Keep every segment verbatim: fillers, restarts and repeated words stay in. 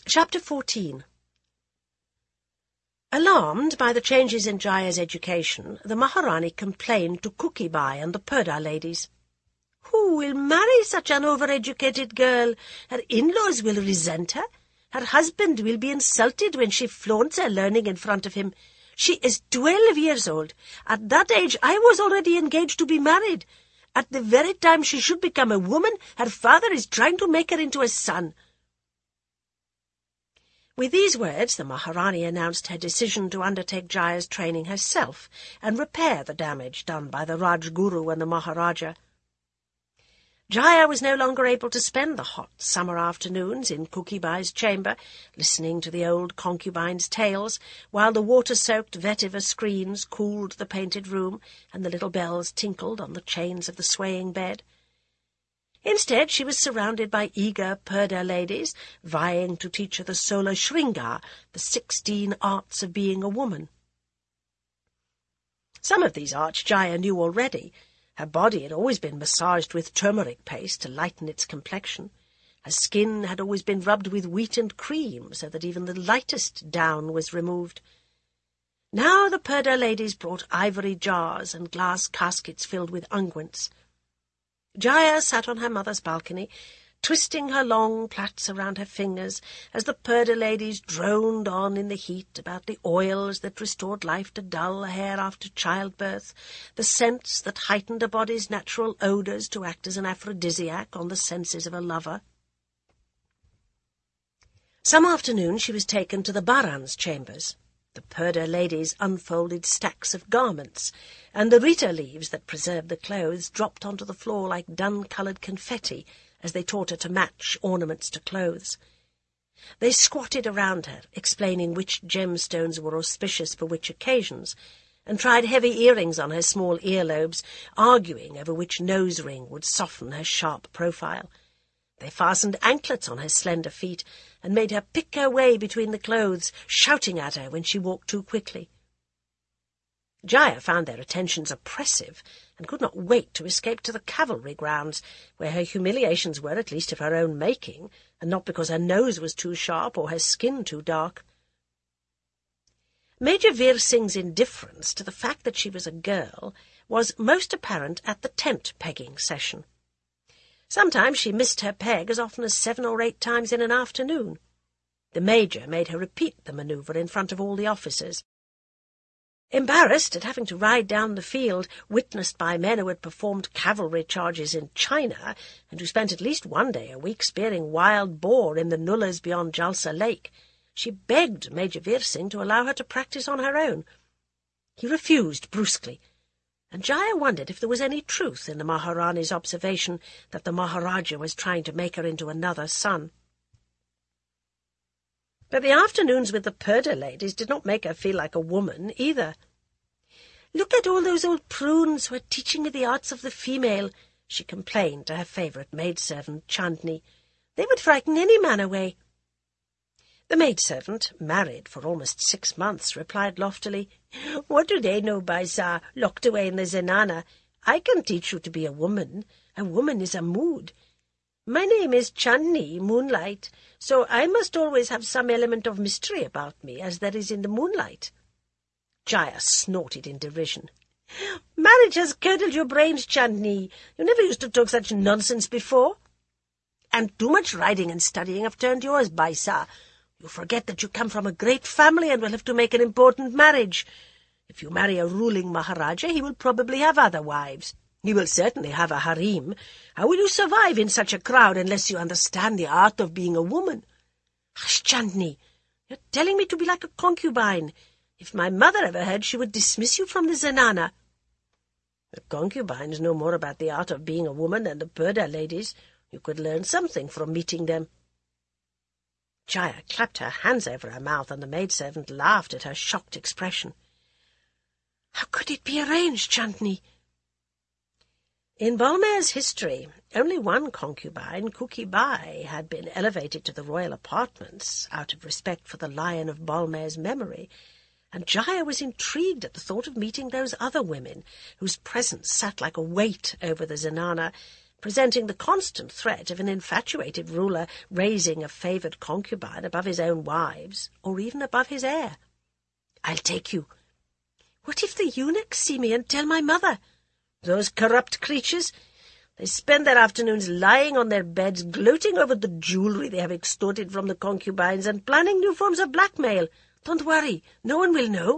Chapter fourteen. Alarmed by the changes in Jaya's education, the Maharani complained to Kuki Bai and the Purdah ladies. "Who will marry such an overeducated girl? Her in-laws will resent her. Her husband will be insulted when she flaunts her learning in front of him. She is twelve years old. At that age, I was already engaged to be married. At the very time she should become a woman, her father is trying to make her into a son." With these words, the Maharani announced her decision to undertake Jaya's training herself and repair the damage done by the Rajguru and the Maharaja. Jaya was no longer able to spend the hot summer afternoons in Kuki Bai's chamber, listening to the old concubines' tales, while the water-soaked vetiver screens cooled the painted room and the little bells tinkled on the chains of the swaying bed. Instead, she was surrounded by eager Purdah ladies, vying to teach her the Sola Shringar, the sixteen arts of being a woman. Some of these arts Jaya knew already. Her body had always been massaged with turmeric paste to lighten its complexion. Her skin had always been rubbed with wheatened cream, so that even the lightest down was removed. Now the Purdah ladies brought ivory jars and glass caskets filled with unguents. Jaya sat on her mother's balcony, twisting her long plaits around her fingers, as the Purdah ladies droned on in the heat about the oils that restored life to dull hair after childbirth, the scents that heightened a body's natural odours to act as an aphrodisiac on the senses of a lover. Some afternoon she was taken to the Baran's chambers. The Purdah ladies unfolded stacks of garments, and the rita leaves that preserved the clothes dropped onto the floor like dun-coloured confetti as they taught her to match ornaments to clothes. They squatted around her, explaining which gemstones were auspicious for which occasions, and tried heavy earrings on her small earlobes, arguing over which nose-ring would soften her sharp profile. They fastened anklets on her slender feet and made her pick her way between the clothes, shouting at her when she walked too quickly. Jaya found their attentions oppressive and could not wait to escape to the cavalry grounds, where her humiliations were at least of her own making, and not because her nose was too sharp or her skin too dark. Major Veer Singh's indifference to the fact that she was a girl was most apparent at the tent-pegging session. Sometimes she missed her peg as often as seven or eight times in an afternoon. The Major made her repeat the manoeuvre in front of all the officers. Embarrassed at having to ride down the field, witnessed by men who had performed cavalry charges in China, and who spent at least one day a week spearing wild boar in the nullahs beyond Jalsa Lake, she begged Major Veer Singh to allow her to practice on her own. He refused brusquely, and Jaya wondered if there was any truth in the Maharani's observation that the Maharaja was trying to make her into another son. But the afternoons with the Purdah ladies did not make her feel like a woman either. "Look at all those old prunes who are teaching me the arts of the female," she complained to her favourite maidservant, Chandni. "They would frighten any man away." The maidservant, married for almost six months, replied loftily, "What do they know, Baisa, locked away in the zenana? I can teach you to be a woman. A woman is a mood. My name is Chandni, Moonlight, so I must always have some element of mystery about me, as there is in the moonlight." Jaya snorted in derision. "Marriage has curdled your brains, Chandni. You never used to talk such nonsense before. And too much riding and studying have turned yours, Baisa. You forget that you come from a great family and will have to make an important marriage. If you marry a ruling Maharaja, he will probably have other wives. He will certainly have a harem. How will you survive in such a crowd unless you understand the art of being a woman?" "Hush, Chandni. You're telling me to be like a concubine. If my mother ever heard, she would dismiss you from the zenana." "The concubines know more about the art of being a woman than the Purdah ladies. You could learn something from meeting them." Jaya clapped her hands over her mouth, and the maidservant laughed at her shocked expression. "How could it be arranged, Chandni?" In Balmair's history, only one concubine, Kuki Bai, had been elevated to the royal apartments out of respect for the Lion of Balmair's memory, and Jaya was intrigued at the thought of meeting those other women, whose presence sat like a weight over the zenana, presenting the constant threat of an infatuated ruler raising a favoured concubine above his own wives, or even above his heir. "I'll take you." "What if the eunuchs see me and tell my mother?" "Those corrupt creatures! They spend their afternoons lying on their beds, gloating over the jewellery they have extorted from the concubines and planning new forms of blackmail. Don't worry, no one will know."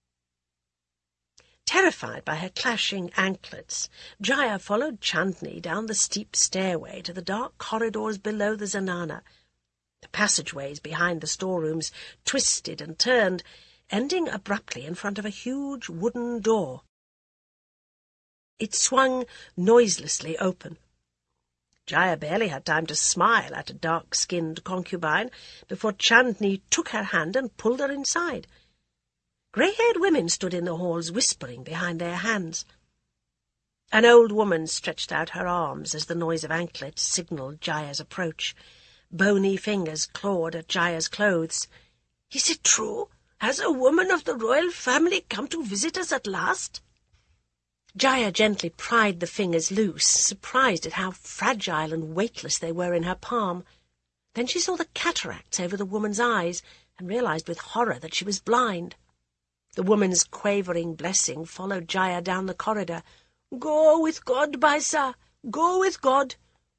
Terrified by her clashing anklets, Jaya followed Chandni down the steep stairway to the dark corridors below the zenana. The passageways behind the storerooms twisted and turned, ending abruptly in front of a huge wooden door. It swung noiselessly open. Jaya barely had time to smile at a dark-skinned concubine before Chandni took her hand and pulled her inside. Grey-haired women stood in the halls, whispering behind their hands. An old woman stretched out her arms as the noise of anklets signalled Jaya's approach. Bony fingers clawed at Jaya's clothes. "Is it true? Has a woman of the royal family come to visit us at last?" Jaya gently pried the fingers loose, surprised at how fragile and weightless they were in her palm. Then she saw the cataracts over the woman's eyes and realized with horror that she was blind. The woman's quavering blessing followed Jaya down the corridor. "Go with God, Baisa! Go with God!"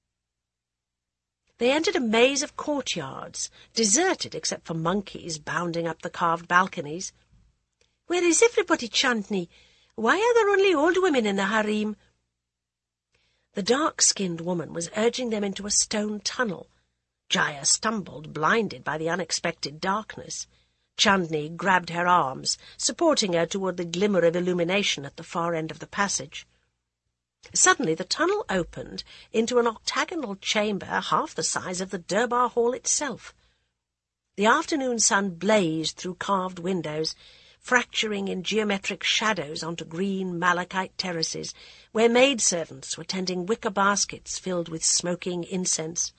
They entered a maze of courtyards, deserted except for monkeys bounding up the carved balconies. "Where is everybody, Chandni? Why are there only old women in the harem?" The dark-skinned woman was urging them into a stone tunnel. Jaya stumbled, blinded by the unexpected darkness. Chandni grabbed her arms, supporting her toward the glimmer of illumination at the far end of the passage. Suddenly the tunnel opened into an octagonal chamber half the size of the Durbar Hall itself. The afternoon sun blazed through carved windows, fracturing in geometric shadows onto green malachite terraces, where maidservants were tending wicker baskets filled with smoking incense.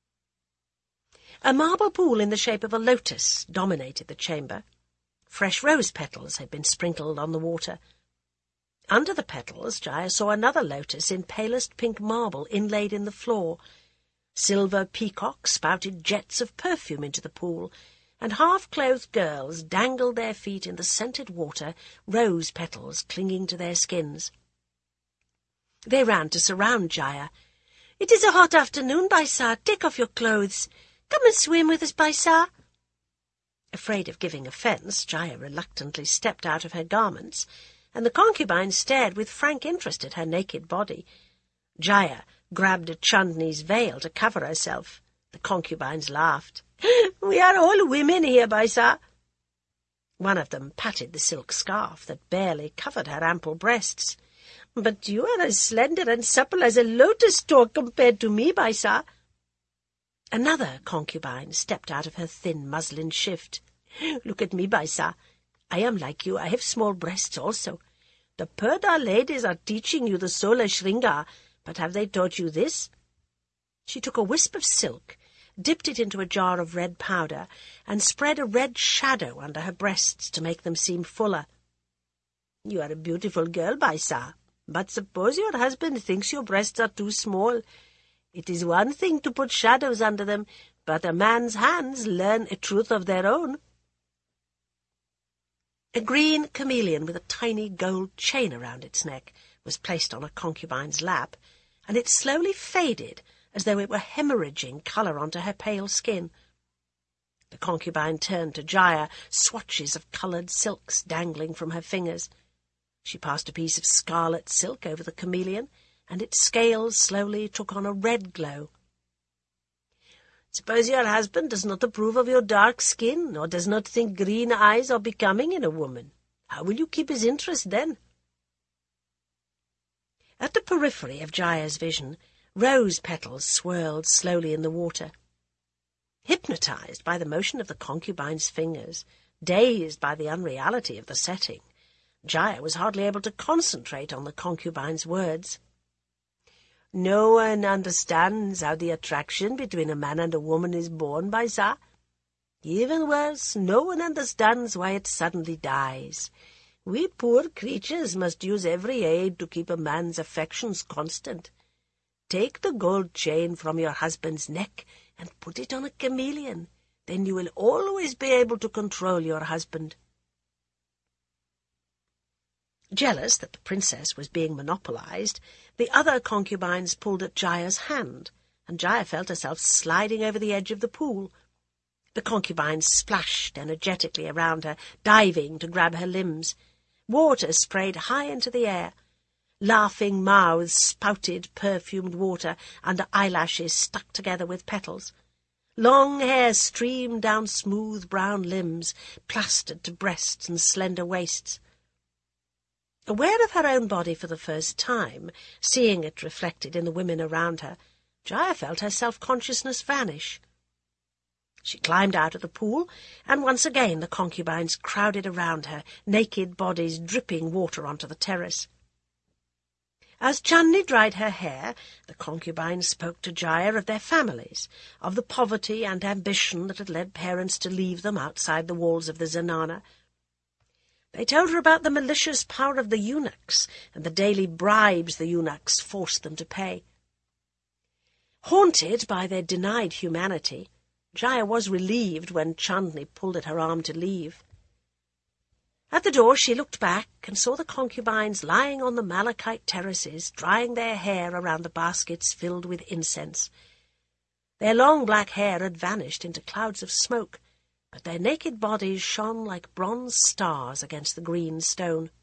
A marble pool in the shape of a lotus dominated the chamber. Fresh rose petals had been sprinkled on the water. Under the petals, Jaya saw another lotus in palest pink marble inlaid in the floor. Silver peacocks spouted jets of perfume into the pool, and half-clothed girls dangled their feet in the scented water, rose petals clinging to their skins. They ran to surround Jaya. "It is a hot afternoon, Baisa. Take off your clothes. Come and swim with us, Baisa." Afraid of giving offence, Jaya reluctantly stepped out of her garments, and the concubine stared with frank interest at her naked body. Jaya grabbed at Chandni's veil to cover herself. The concubines laughed. "We are all women here, Baisa." One of them patted the silk scarf that barely covered her ample breasts. "But you are as slender and supple as a lotus stalk compared to me, Baisa." Another concubine stepped out of her thin muslin shift. "Look at me, Baisa. I am like you. I have small breasts also. The Purdah ladies are teaching you the Sola Shringa, but have they taught you this?" She took a wisp of silk, dipped it into a jar of red powder, and spread a red shadow under her breasts to make them seem fuller. "You are a beautiful girl, Baisa, but suppose your husband thinks your breasts are too small. It is one thing to put shadows under them, but a man's hands learn a truth of their own." A green chameleon with a tiny gold chain around its neck was placed on a concubine's lap, and it slowly faded as though it were hemorrhaging colour onto her pale skin. The concubine turned to Jaya, swatches of coloured silks dangling from her fingers. She passed a piece of scarlet silk over the chameleon, and its scales slowly took on a red glow. "Suppose your husband does not approve of your dark skin, or does not think green eyes are becoming in a woman. How will you keep his interest then?" At the periphery of Jaya's vision, rose petals swirled slowly in the water. Hypnotized by the motion of the concubine's fingers, dazed by the unreality of the setting, Jaya was hardly able to concentrate on the concubine's words. "No one understands how the attraction between a man and a woman is born, Baisa. Even worse, no one understands why it suddenly dies. We poor creatures must use every aid to keep a man's affections constant. Take the gold chain from your husband's neck and put it on a chameleon. Then you will always be able to control your husband." Jealous that the princess was being monopolized, the other concubines pulled at Jaya's hand, and Jaya felt herself sliding over the edge of the pool. The concubines splashed energetically around her, diving to grab her limbs. Water sprayed high into the air. Laughing mouths spouted perfumed water under eyelashes stuck together with petals. Long hair streamed down smooth brown limbs, plastered to breasts and slender waists. Aware of her own body for the first time, seeing it reflected in the women around her, Jaya felt her self-consciousness vanish. She climbed out of the pool, and once again the concubines crowded around her, naked bodies dripping water onto the terrace. As Chandni dried her hair, the concubines spoke to Jaya of their families, of the poverty and ambition that had led parents to leave them outside the walls of the zenana. They told her about the malicious power of the eunuchs and the daily bribes the eunuchs forced them to pay. Haunted by their denied humanity, Jaya was relieved when Chandni pulled at her arm to leave. At the door she looked back and saw the concubines lying on the malachite terraces, drying their hair around the baskets filled with incense. Their long black hair had vanished into clouds of smoke, but their naked bodies shone like bronze stars against the green stone.